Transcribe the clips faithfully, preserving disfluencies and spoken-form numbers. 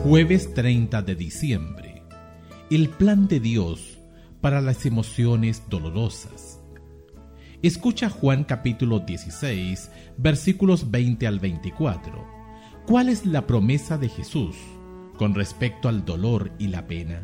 Jueves treinta de diciembre. El plan de Dios para las emociones dolorosas. Escucha Juan capítulo dieciséis, versículos veinte al veinticuatro. ¿Cuál es la promesa de Jesús con respecto al dolor y la pena?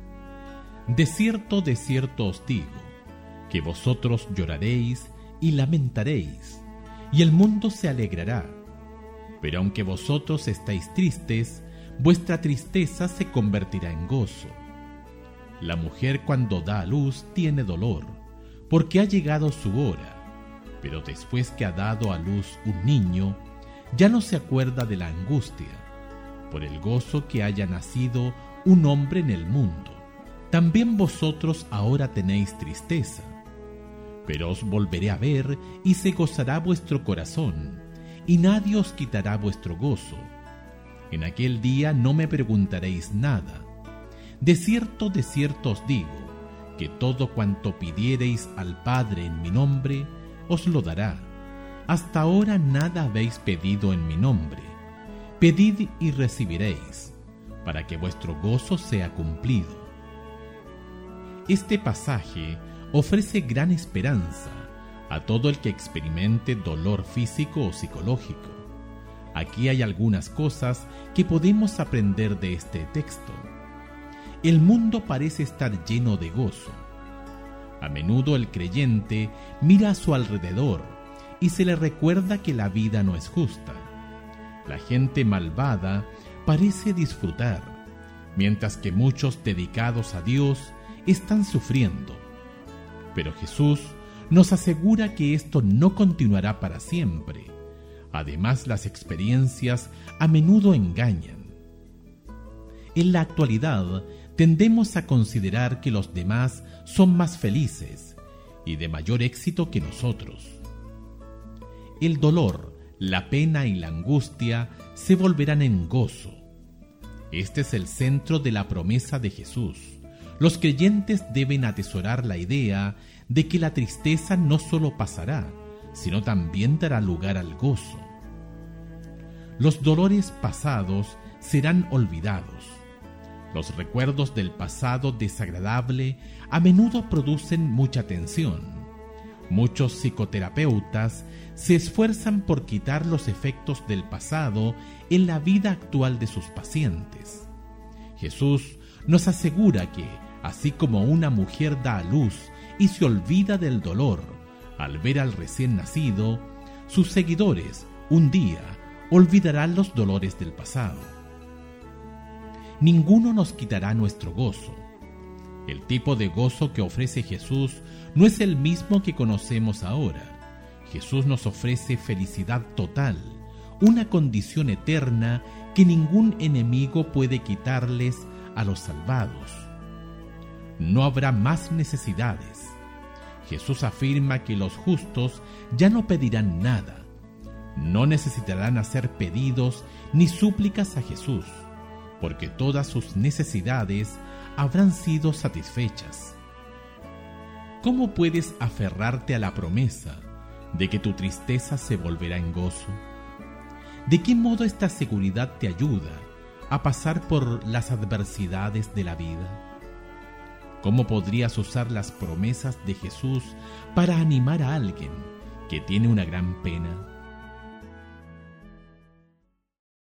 De cierto, de cierto os digo, que vosotros lloraréis y lamentaréis, y el mundo se alegrará. Pero aunque vosotros estáis tristes, vuestra tristeza se convertirá en gozo. La mujer cuando da a luz tiene dolor, porque ha llegado su hora, pero después que ha dado a luz un niño, ya no se acuerda de la angustia, por el gozo que haya nacido un hombre en el mundo. También vosotros ahora tenéis tristeza, pero os volveré a ver y se gozará vuestro corazón, y nadie os quitará vuestro gozo. En aquel día no me preguntaréis nada. De cierto, de cierto os digo, que todo cuanto pidiereis al Padre en mi nombre, os lo dará. Hasta ahora nada habéis pedido en mi nombre. Pedid y recibiréis, para que vuestro gozo sea cumplido. Este pasaje ofrece gran esperanza a todo el que experimente dolor físico o psicológico. Aquí hay algunas cosas que podemos aprender de este texto. El mundo parece estar lleno de gozo. A menudo el creyente mira a su alrededor y se le recuerda que la vida no es justa. La gente malvada parece disfrutar, mientras que muchos dedicados a Dios están sufriendo. Pero Jesús nos asegura que esto no continuará para siempre. Además, las experiencias a menudo engañan. En la actualidad, tendemos a considerar que los demás son más felices y de mayor éxito que nosotros. El dolor, la pena y la angustia se volverán en gozo. Este es el centro de la promesa de Jesús. Los creyentes deben atesorar la idea de que la tristeza no solo pasará, sino también dará lugar al gozo. Los dolores pasados serán olvidados. Los recuerdos del pasado desagradable a menudo producen mucha tensión. Muchos psicoterapeutas se esfuerzan por quitar los efectos del pasado en la vida actual de sus pacientes. Jesús nos asegura que, así como una mujer da a luz y se olvida del dolor al ver al recién nacido, sus seguidores un día olvidarán los dolores del pasado. Ninguno nos quitará nuestro gozo. El tipo de gozo que ofrece Jesús no es el mismo que conocemos ahora. Jesús nos ofrece felicidad total, una condición eterna que ningún enemigo puede quitarles a los salvados. No habrá más necesidades. Jesús afirma que los justos ya no pedirán nada. No necesitarán hacer pedidos ni súplicas a Jesús, porque todas sus necesidades habrán sido satisfechas. ¿Cómo puedes aferrarte a la promesa de que tu tristeza se volverá en gozo? ¿De qué modo esta seguridad te ayuda a pasar por las adversidades de la vida? ¿Cómo podrías usar las promesas de Jesús para animar a alguien que tiene una gran pena?